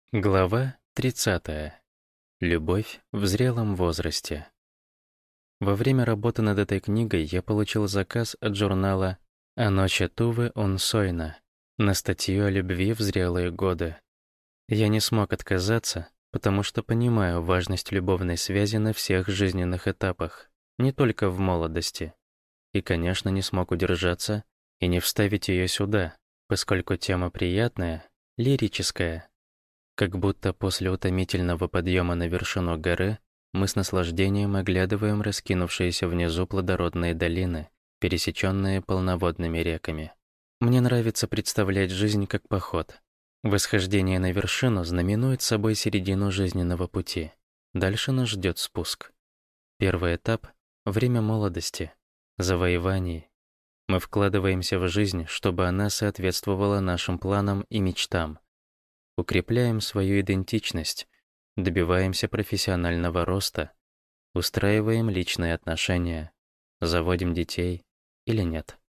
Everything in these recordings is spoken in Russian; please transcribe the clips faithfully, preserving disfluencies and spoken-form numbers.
Глава тридцатая. Любовь в зрелом возрасте. Во время работы над этой книгой я получил заказ от журнала «Аноче Туве он Сойна» на статью о любви в зрелые годы. Я не смог отказаться, потому что понимаю важность любовной связи на всех жизненных этапах, не только в молодости. И, конечно, не смог удержаться и не вставить ее сюда, поскольку тема приятная, лирическая. Как будто после утомительного подъема на вершину горы мы с наслаждением оглядываем раскинувшиеся внизу плодородные долины, пересеченные полноводными реками. Мне нравится представлять жизнь как поход. Восхождение на вершину знаменует собой середину жизненного пути. Дальше нас ждет спуск. Первый этап — время молодости, завоеваний. Мы вкладываемся в жизнь, чтобы она соответствовала нашим планам и мечтам. Укрепляем свою идентичность, добиваемся профессионального роста, устраиваем личные отношения, заводим детей или нет.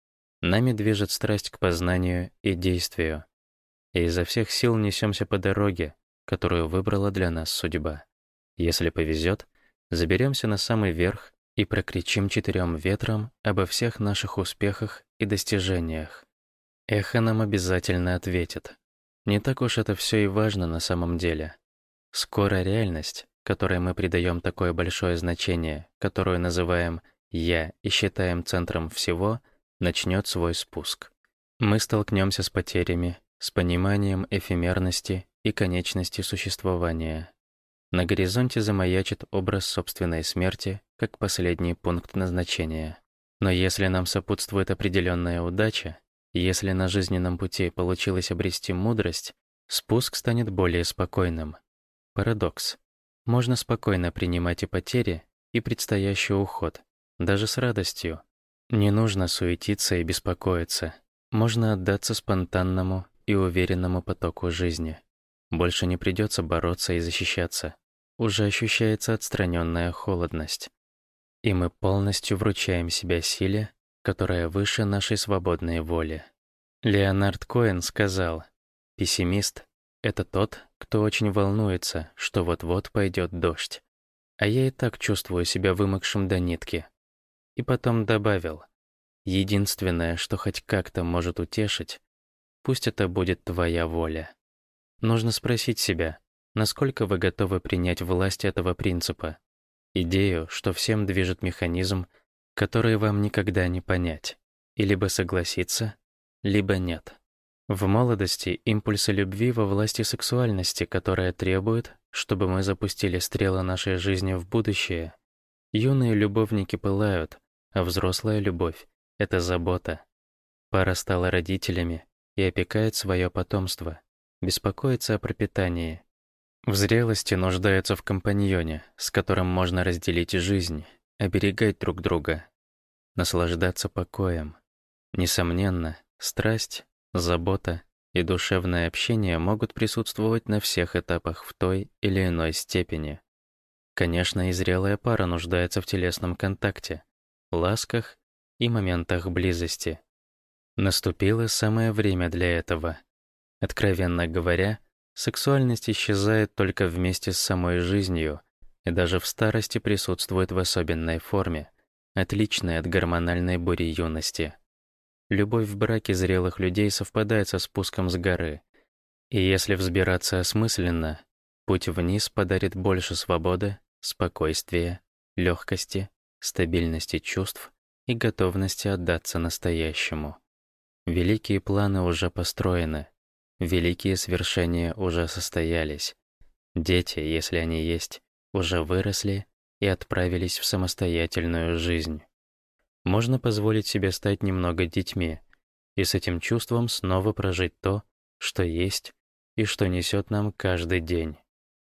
Нами движет страсть к познанию и действию, и изо всех сил несемся по дороге, которую выбрала для нас судьба. Если повезет, заберемся на самый верх и прокричим четырем ветрам обо всех наших успехах и достижениях. Эхо нам обязательно ответит. Не так уж это все и важно на самом деле. Скоро реальность, которой мы придаем такое большое значение, которую называем «я» и считаем центром всего, начнет свой спуск. Мы столкнемся с потерями, с пониманием эфемерности и конечности существования. На горизонте замаячит образ собственной смерти как последний пункт назначения. Но если нам сопутствует определенная удача, если на жизненном пути получилось обрести мудрость, спуск станет более спокойным. Парадокс. Можно спокойно принимать и потери, и предстоящий уход, даже с радостью. Не нужно суетиться и беспокоиться. Можно отдаться спонтанному и уверенному потоку жизни. Больше не придется бороться и защищаться. Уже ощущается отстраненная холодность. И мы полностью вручаем себя силе, которая выше нашей свободной воли. Леонард Коэн сказал: «Пессимист — это тот, кто очень волнуется, что вот-вот пойдет дождь. А я и так чувствую себя вымокшим до нитки». И потом добавил: «Единственное, что хоть как-то может утешить, пусть это будет твоя воля». Нужно спросить себя, насколько вы готовы принять власть этого принципа, идею, что всем движет механизм, который вам никогда не понять, и либо согласиться, либо нет. В молодости импульсы любви во власти сексуальности, которая требует, чтобы мы запустили стрелы нашей жизни в будущее. Юные любовники пылают, а взрослая любовь — это забота. Пара стала родителями и опекает свое потомство, беспокоится о пропитании. В зрелости нуждаются в компаньоне, с которым можно разделить жизнь, оберегать друг друга, наслаждаться покоем. Несомненно, страсть, забота и душевное общение могут присутствовать на всех этапах в той или иной степени. Конечно, и зрелая пара нуждается в телесном контакте, ласках и моментах близости. Наступило самое время для этого. Откровенно говоря, сексуальность исчезает только вместе с самой жизнью и даже в старости присутствует в особенной форме, отличной от гормональной бури юности. Любовь в браке зрелых людей совпадает со спуском с горы, и если взбираться осмысленно, путь вниз подарит больше свободы, спокойствия, легкости, стабильности чувств и готовности отдаться настоящему. Великие планы уже построены, великие свершения уже состоялись. Дети, если они есть, уже выросли и отправились в самостоятельную жизнь. Можно позволить себе стать немного детьми и с этим чувством снова прожить то, что есть и что несет нам каждый день.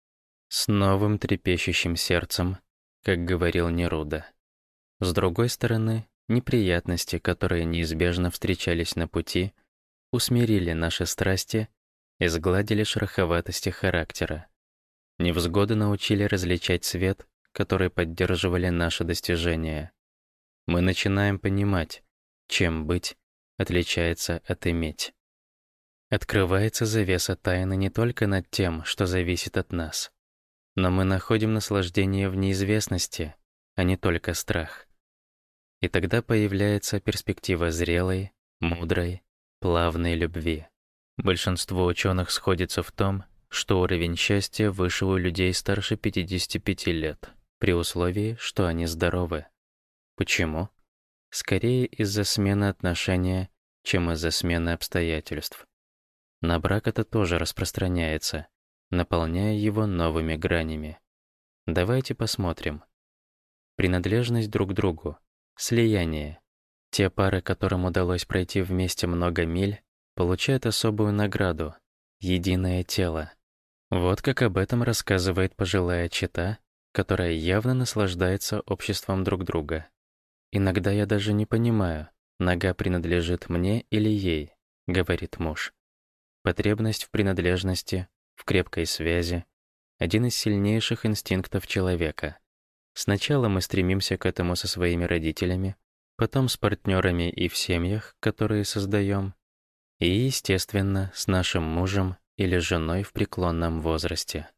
С новым трепещущим сердцем, как говорил Неруда. С другой стороны, неприятности, которые неизбежно встречались на пути, усмирили наши страсти и сгладили шероховатости характера. Невзгоды научили различать свет, который поддерживали наши достижения. Мы начинаем понимать, чем быть отличается от иметь. Открывается завеса тайны не только над тем, что зависит от нас, но мы находим наслаждение в неизвестности, а не только страх. И тогда появляется перспектива зрелой, мудрой, плавной любви. Большинство ученых сходится в том, что уровень счастья выше у людей старше пятидесяти пяти лет, при условии, что они здоровы. Почему? Скорее из-за смены отношения, чем из-за смены обстоятельств. На брак это тоже распространяется, наполняя его новыми гранями. Давайте посмотрим. Принадлежность друг к другу, слияние. Те пары, которым удалось пройти вместе много миль, получают особую награду — единое тело. Вот как об этом рассказывает пожилая чета, которая явно наслаждается обществом друг друга. «Иногда я даже не понимаю, нога принадлежит мне или ей», — говорит муж. Потребность в принадлежности, в крепкой связи — один из сильнейших инстинктов человека. Сначала мы стремимся к этому со своими родителями, потом с партнерами и в семьях, которые создаем, и, естественно, с нашим мужем или женой в преклонном возрасте.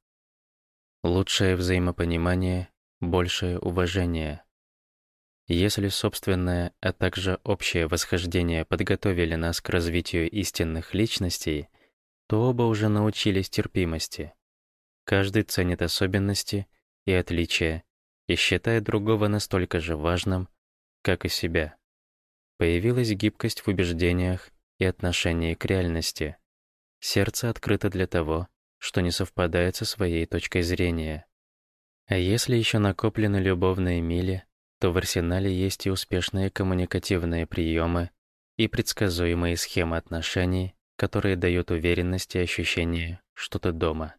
Лучшее взаимопонимание, большее уважение. Если собственное, а также общее восхождение подготовили нас к развитию истинных личностей, то оба уже научились терпимости. Каждый ценит особенности и отличия и считает другого настолько же важным, как и себя. Появилась гибкость в убеждениях и отношении к реальности. Сердце открыто для того, что не совпадает со своей точкой зрения. А если еще накоплены любовные мили, то в арсенале есть и успешные коммуникативные приемы, и предсказуемые схемы отношений, которые дают уверенность и ощущение, что ты дома.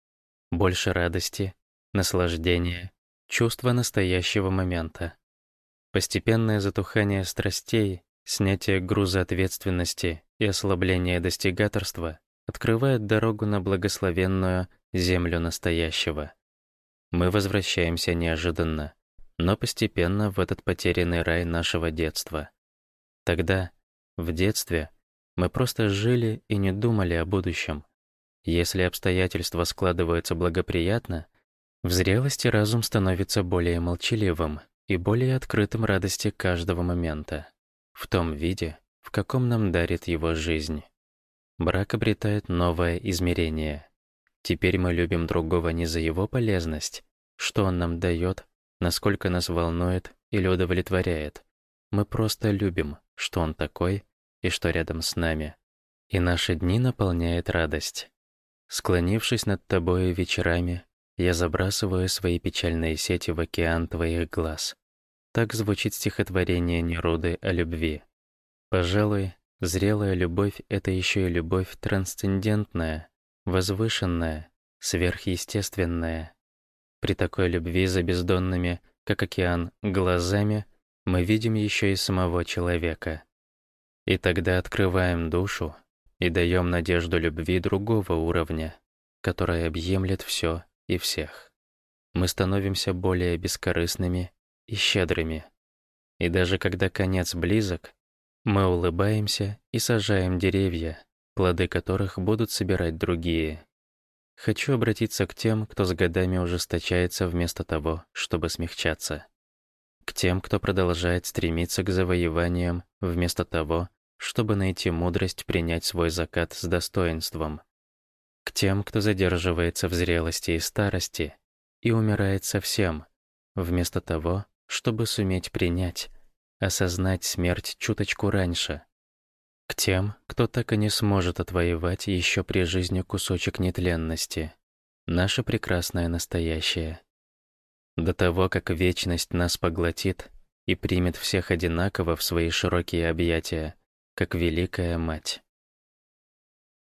Больше радости, наслаждения, чувства настоящего момента. Постепенное затухание страстей, снятие груза ответственности и ослабление достигаторства открывает дорогу на благословенную землю настоящего. Мы возвращаемся неожиданно, но постепенно в этот потерянный рай нашего детства. Тогда, в детстве, мы просто жили и не думали о будущем. Если обстоятельства складываются благоприятно, в зрелости разум становится более молчаливым и более открытым радости каждого момента, в том виде, в каком нам дарит его жизнь. Брак обретает новое измерение. Теперь мы любим другого не за его полезность, что он нам дает, насколько нас волнует или удовлетворяет. Мы просто любим, что он такой и что рядом с нами. И наши дни наполняет радость. Склонившись над тобою вечерами, я забрасываю свои печальные сети в океан твоих глаз. Так звучит стихотворение Неруды о любви. Пожалуй, зрелая любовь — это еще и любовь трансцендентная, возвышенная, сверхъестественная. При такой любви за бездонными, как океан, глазами мы видим еще и самого человека. И тогда открываем душу и даем надежду любви другого уровня, которая объемлет все и всех. Мы становимся более бескорыстными и щедрыми. И даже когда конец близок, мы улыбаемся и сажаем деревья, плоды которых будут собирать другие. Хочу обратиться к тем, кто с годами ужесточается вместо того, чтобы смягчаться. К тем, кто продолжает стремиться к завоеваниям вместо того, чтобы найти мудрость принять свой закат с достоинством. К тем, кто задерживается в зрелости и старости и умирает совсем, вместо того, чтобы суметь принять, осознать смерть чуточку раньше. К тем, кто так и не сможет отвоевать еще при жизни кусочек нетленности, наше прекрасное настоящее. До того, как вечность нас поглотит и примет всех одинаково в свои широкие объятия, как Великая Мать.